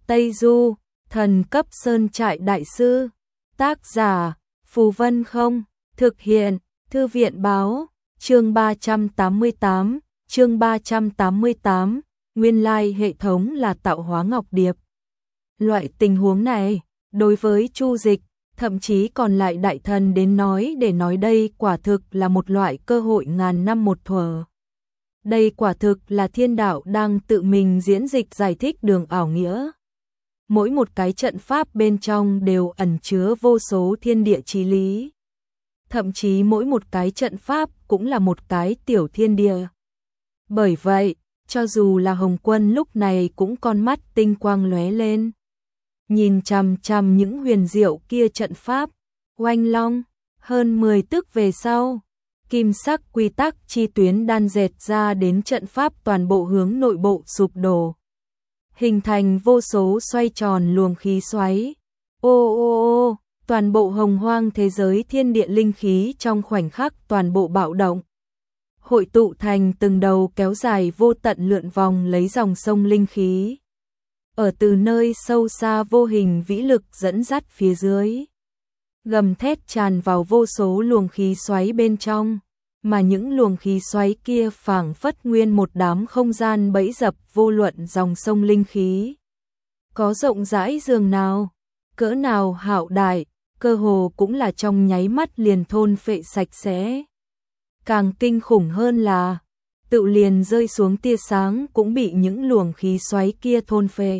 Tây Du, thần cấp sơn trại đại sư. Tác giả, Phù Vân Không. Thực hiện, Thư viện Báo. Chương 388, chương 388, nguyên lai hệ thống là tạo hóa ngọc điệp. Loại tình huống này, đối với Chu Dịch, thậm chí còn lại đại thần đến nói để nói đây quả thực là một loại cơ hội ngàn năm một thuở. Đây quả thực là thiên đạo đang tự mình diễn dịch giải thích đường ảo nghĩa. Mỗi một cái trận pháp bên trong đều ẩn chứa vô số thiên địa chí lý. Thậm chí mỗi một cái trận pháp cũng là một cái tiểu thiên địa. Bởi vậy, cho dù là Hồng Quân lúc này cũng con mắt tinh quang lóe lên. Nhìn chằm chằm những huyền diệu kia trận pháp, oanh long, hơn 10 tức về sau. Kim sắc quy tắc chi tuyến đan dệt ra đến trận pháp toàn bộ hướng nội bộ sụp đổ. Hình thành vô số xoay tròn luồng khí xoáy. Ô, toàn bộ hồng hoang thế giới thiên địa linh khí trong khoảnh khắc toàn bộ bạo động. Hội tụ thành từng đầu kéo dài vô tận lượn vòng lấy dòng sông linh khí. Ở từ nơi sâu xa vô hình vĩ lực dẫn dắt phía dưới. Gầm thét tràn vào vô số luồng khí xoáy bên trong, mà những luồng khí xoáy kia phảng phất nguyên một đám không gian bẫy dập vô luận dòng sông linh khí. Có rộng rãi dường nào, cỡ nào hạo đại, cơ hồ cũng là trong nháy mắt liền thôn phệ sạch sẽ. Càng kinh khủng hơn là, tự liền rơi xuống tia sáng cũng bị những luồng khí xoáy kia thôn phệ.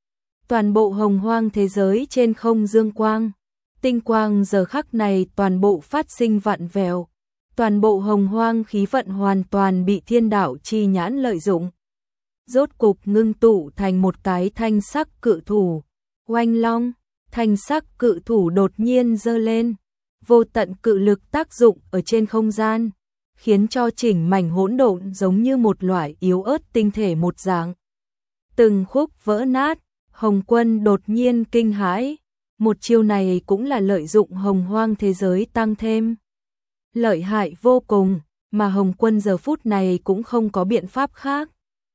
Toàn bộ hồng hoang thế giới trên không dương quang, tinh quang giờ khắc này toàn bộ phát sinh vặn vẹo. Toàn bộ hồng hoang khí vận hoàn toàn bị thiên đạo chi nhãn lợi dụng. Rốt cục ngưng tụ thành một cái thanh sắc cự thủ. Oanh long, thanh sắc cự thủ đột nhiên giơ lên. Vô tận cự lực tác dụng ở trên không gian, khiến cho chỉnh mảnh hỗn độn giống như một loại yếu ớt tinh thể một dạng. Từng khúc vỡ nát, Hồng Quân đột nhiên kinh hãi. Một chiêu này cũng là lợi dụng hồng hoang thế giới tăng thêm. Lợi hại vô cùng, mà Hồng Quân giờ phút này cũng không có biện pháp khác.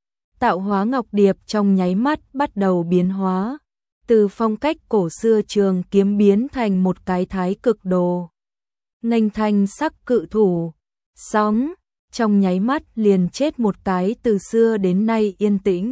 Tạo hóa ngọc điệp trong nháy mắt bắt đầu biến hóa, từ phong cách cổ xưa trường kiếm biến thành một cái thái cực đồ. Nghênh thanh sắc cự thủ, sóng, trong nháy mắt liền chết một cái từ xưa đến nay yên tĩnh.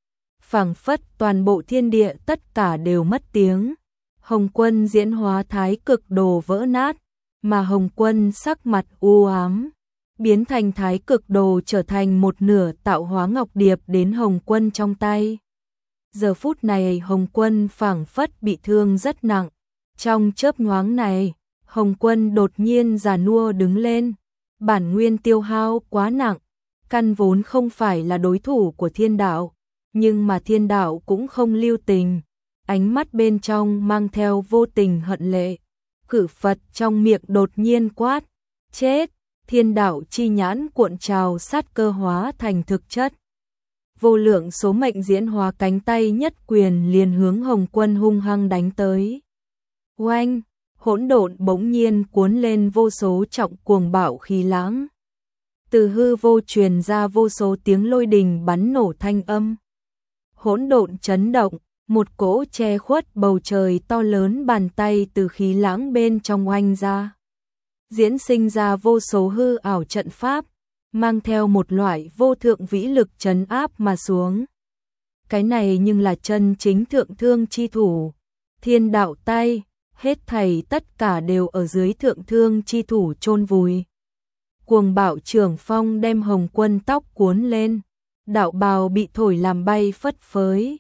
Phảng phất toàn bộ thiên địa tất cả đều mất tiếng. Hồng Quân diễn hóa thái cực đồ vỡ nát, mà Hồng Quân sắc mặt u ám, biến thành thái cực đồ trở thành một nửa tạo hóa ngọc điệp đến Hồng Quân trong tay. Giờ phút này Hồng Quân phảng phất bị thương rất nặng. Trong chớp nhoáng này, Hồng Quân đột nhiên già nua đứng lên. Bản nguyên tiêu hao quá nặng, căn vốn không phải là đối thủ của thiên đạo, nhưng mà thiên đạo cũng không lưu tình. Ánh mắt bên trong mang theo vô tình hận lệ. Cử Phật trong miệng đột nhiên quát, chết, thiên đạo chi nhãn cuộn trào sát cơ hóa thành thực chất. Vô lượng số mệnh diễn hóa cánh tay nhất quyền liền hướng Hồng Quân hung hăng đánh tới. Oanh, hỗn độn bỗng nhiên cuốn lên vô số trọng cuồng bạo khí lãng. Từ hư vô truyền ra vô số tiếng lôi đình bắn nổ thanh âm. Hỗn độn chấn động. Một cỗ che khuất bầu trời to lớn bàn tay từ khí lãng bên trong oanh ra. Diễn sinh ra vô số hư ảo trận pháp, mang theo một loại vô thượng vĩ lực trấn áp mà xuống. Cái này nhưng là chân chính thượng thương chi thủ. Thiên đạo tay, hết thảy tất cả đều ở dưới thượng thương chi thủ chôn vùi. Cuồng bạo trường phong đem Hồng Quân tóc cuốn lên. Đạo bào bị thổi làm bay phất phới.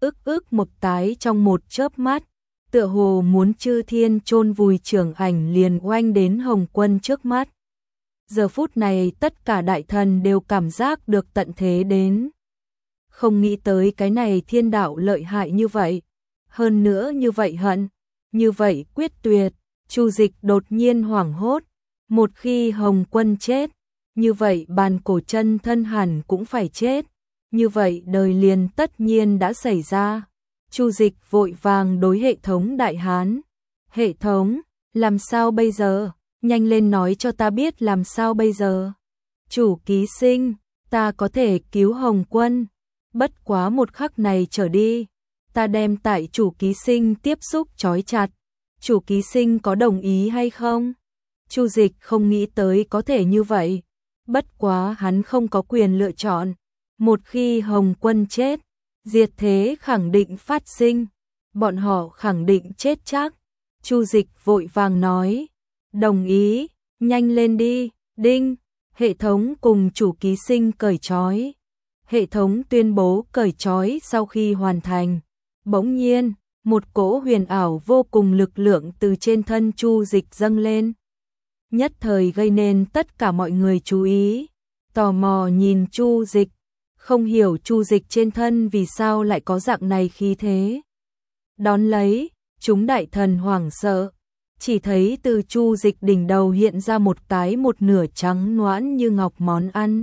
Ức một cái trong một chớp mắt, tựa hồ muốn chư thiên chôn vùi trưởng ảnh liền oanh đến Hồng Quân trước mắt. Giờ phút này tất cả đại thần đều cảm giác được tận thế đến. Không nghĩ tới cái này thiên đạo lợi hại như vậy, hơn nữa như vậy hận, như vậy quyết tuyệt. Chu Dịch đột nhiên hoảng hốt, một khi Hồng Quân chết, như vậy bàn cổ chân thân hẳn cũng phải chết. Như vậy đời liền tất nhiên đã xảy ra. Chu Dịch vội vàng đối hệ thống Đại Hán. Hệ thống, làm sao bây giờ? Nhanh lên nói cho ta biết làm sao bây giờ. Chủ ký sinh, ta có thể cứu Hồng Quân. Bất quá một khắc này trở đi, ta đem tại chủ ký sinh tiếp xúc trói chặt, chủ ký sinh có đồng ý hay không? Chu Dịch không nghĩ tới có thể như vậy, bất quá hắn không có quyền lựa chọn, một khi Hồng Quân chết, diệt thế khẳng định phát sinh, bọn họ khẳng định chết chắc. Chu Dịch vội vàng nói, đồng ý, nhanh lên đi, đinh, hệ thống cùng chủ ký sinh cởi trói. Hệ thống tuyên bố cởi trói sau khi hoàn thành. Bỗng nhiên, một cỗ huyền ảo vô cùng lực lượng từ trên thân Chu Dịch dâng lên. Nhất thời gây nên tất cả mọi người chú ý, tò mò nhìn Chu Dịch, không hiểu Chu Dịch trên thân vì sao lại có dạng này khí thế. Đón lấy, chúng đại thần hoảng sợ, chỉ thấy từ Chu Dịch đỉnh đầu hiện ra một nửa trắng nõn như ngọc món ăn.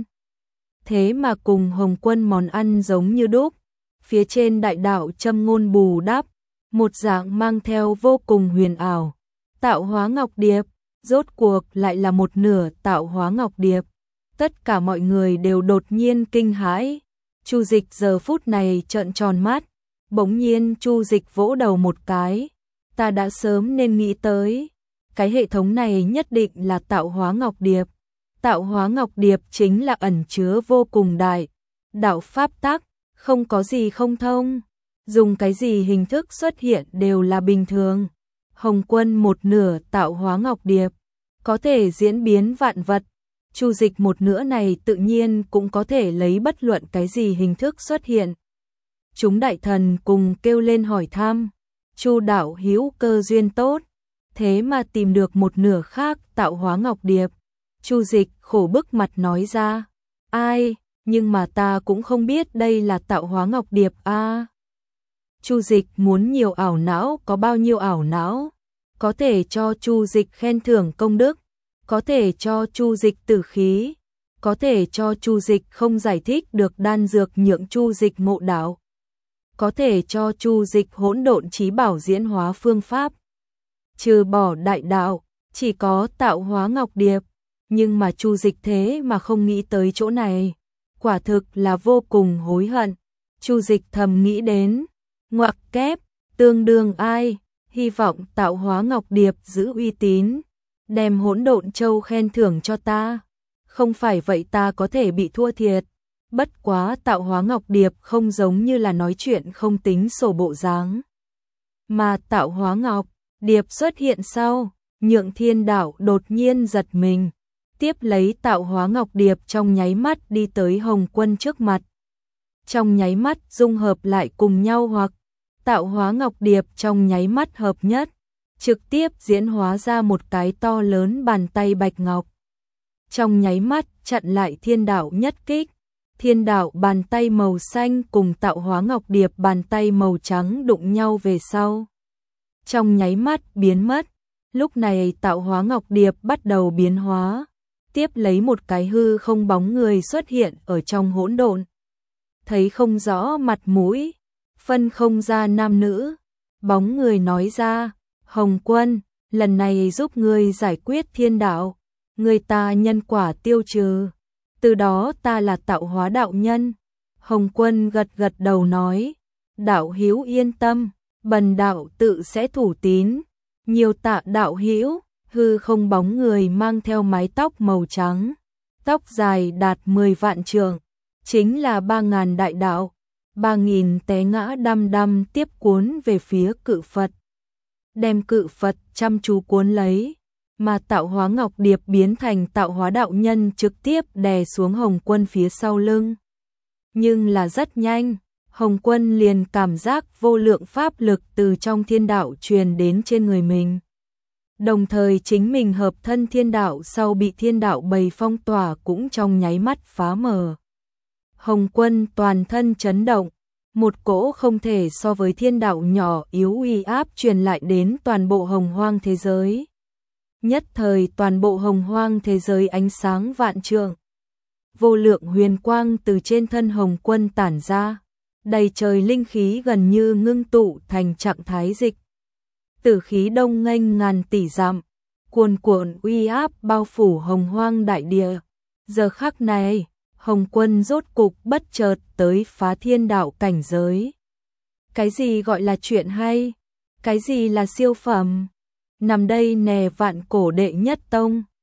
Thế mà cùng Hồng Quân món ăn giống như đúc, phía trên đại đạo châm ngôn bù đắp, một dạng mang theo vô cùng huyền ảo. Tạo hóa ngọc điệp, rốt cuộc lại là một nửa tạo hóa ngọc điệp. Tất cả mọi người đều đột nhiên kinh hãi. Chu Dịch giờ phút này trợn tròn mắt, bỗng nhiên Chu Dịch vỗ đầu một cái. Ta đã sớm nên nghĩ tới, cái hệ thống này nhất định là tạo hóa ngọc điệp. Tạo hóa ngọc điệp chính là ẩn chứa vô cùng đại đạo pháp tắc, không có gì không thông, dùng cái gì hình thức xuất hiện đều là bình thường. Hồng Quân một nửa tạo hóa ngọc điệp, có thể diễn biến vạn vật. Chu Dịch một nửa này tự nhiên cũng có thể lấy bất luận cái gì hình thức xuất hiện. Chúng đại thần cùng kêu lên hỏi thăm, Chu đạo hữu cơ duyên tốt, thế mà tìm được một nửa khác tạo hóa ngọc điệp. Chu Dịch khổ bức mặt nói ra, ai, nhưng mà ta cũng không biết đây là tạo hóa ngọc điệp a. Chu Dịch muốn nhiều ảo não có bao nhiêu ảo não, có thể cho Chu Dịch khen thưởng công đức, có thể cho Chu Dịch tử khí, có thể cho Chu Dịch không giải thích được đan dược nhượng Chu Dịch ngộ đạo, có thể cho Chu Dịch hỗn độn chí bảo diễn hóa phương pháp. Trừ bỏ đại đạo, chỉ có tạo hóa ngọc điệp, nhưng mà Chu Dịch thế mà không nghĩ tới chỗ này, quả thực là vô cùng hối hận. Chu Dịch thầm nghĩ đến, ngoặc kép, tương đương ai, hy vọng tạo hóa ngọc điệp giữ uy tín, đem hỗn độn châu khen thưởng cho ta, không phải vậy ta có thể bị thua thiệt. Bất quá tạo hóa ngọc điệp không giống như là nói chuyện không tính sổ bộ dáng, mà tạo hóa ngọc điệp xuất hiện sau, nhượng thiên đạo đột nhiên giật mình, tiếp lấy tạo hóa ngọc điệp trong nháy mắt đi tới Hồng Quân trước mặt. Trong nháy mắt dung hợp lại cùng nhau, hoặc tạo hóa ngọc điệp trong nháy mắt hợp nhất, trực tiếp diễn hóa ra một cái to lớn bàn tay bạch ngọc. Trong nháy mắt chặn lại thiên đạo nhất kích. Thiên đạo bàn tay màu xanh cùng tạo hóa ngọc điệp bàn tay màu trắng đụng nhau về sau, trong nháy mắt biến mất. Lúc này tạo hóa ngọc điệp bắt đầu biến hóa, tiếp lấy một cái hư không bóng người xuất hiện ở trong hỗn độn. Thấy không rõ mặt mũi, phân không ra nam nữ, bóng người nói ra, Hồng Quân, lần này giúp ngươi giải quyết thiên đạo, người ta nhân quả tiêu trừ, từ đó ta là tạo hóa đạo nhân. Hồng Quân gật gật đầu nói, đạo hữu yên tâm, bần đạo tự sẽ thủ tín. Nhiều tạ đạo hữu. Hư không bóng người mang theo mái tóc màu trắng, tóc dài đạt 10 vạn trượng, chính là 3.000 đại đạo, 3.000 té ngã đăm đăm tiếp cuốn về phía cự Phật, đem cự Phật chăm chú cuốn lấy, mà tạo hóa ngọc điệp biến thành tạo hóa đạo nhân trực tiếp đè xuống Hồng Quân phía sau lưng. Nhưng là rất nhanh, Hồng Quân liền cảm giác vô lượng pháp lực từ trong thiên đạo truyền đến trên người mình. Đồng thời chính mình hợp thân thiên đạo sau bị thiên đạo bầy phong tỏa cũng trong nháy mắt phá mở. Hồng Quân toàn thân chấn động, một cỗ không thể so với thiên đạo nhỏ yếu uy áp truyền lại đến toàn bộ hồng hoang thế giới. Nhất thời toàn bộ hồng hoang thế giới ánh sáng vạn trượng. Vô lượng huyền quang từ trên thân Hồng Quân tản ra, đầy trời linh khí gần như ngưng tụ thành trạng thái dịch. Tử khí đông nghênh ngàn tỷ dặm, cuồn cuộn uy áp bao phủ hồng hoang đại địa. Giờ khắc này, Hồng Quân rốt cục bất chợt tới phá thiên đạo cảnh giới. Cái gì gọi là chuyện hay? Cái gì là siêu phẩm? Nằm đây nè vạn cổ đệ nhất tông.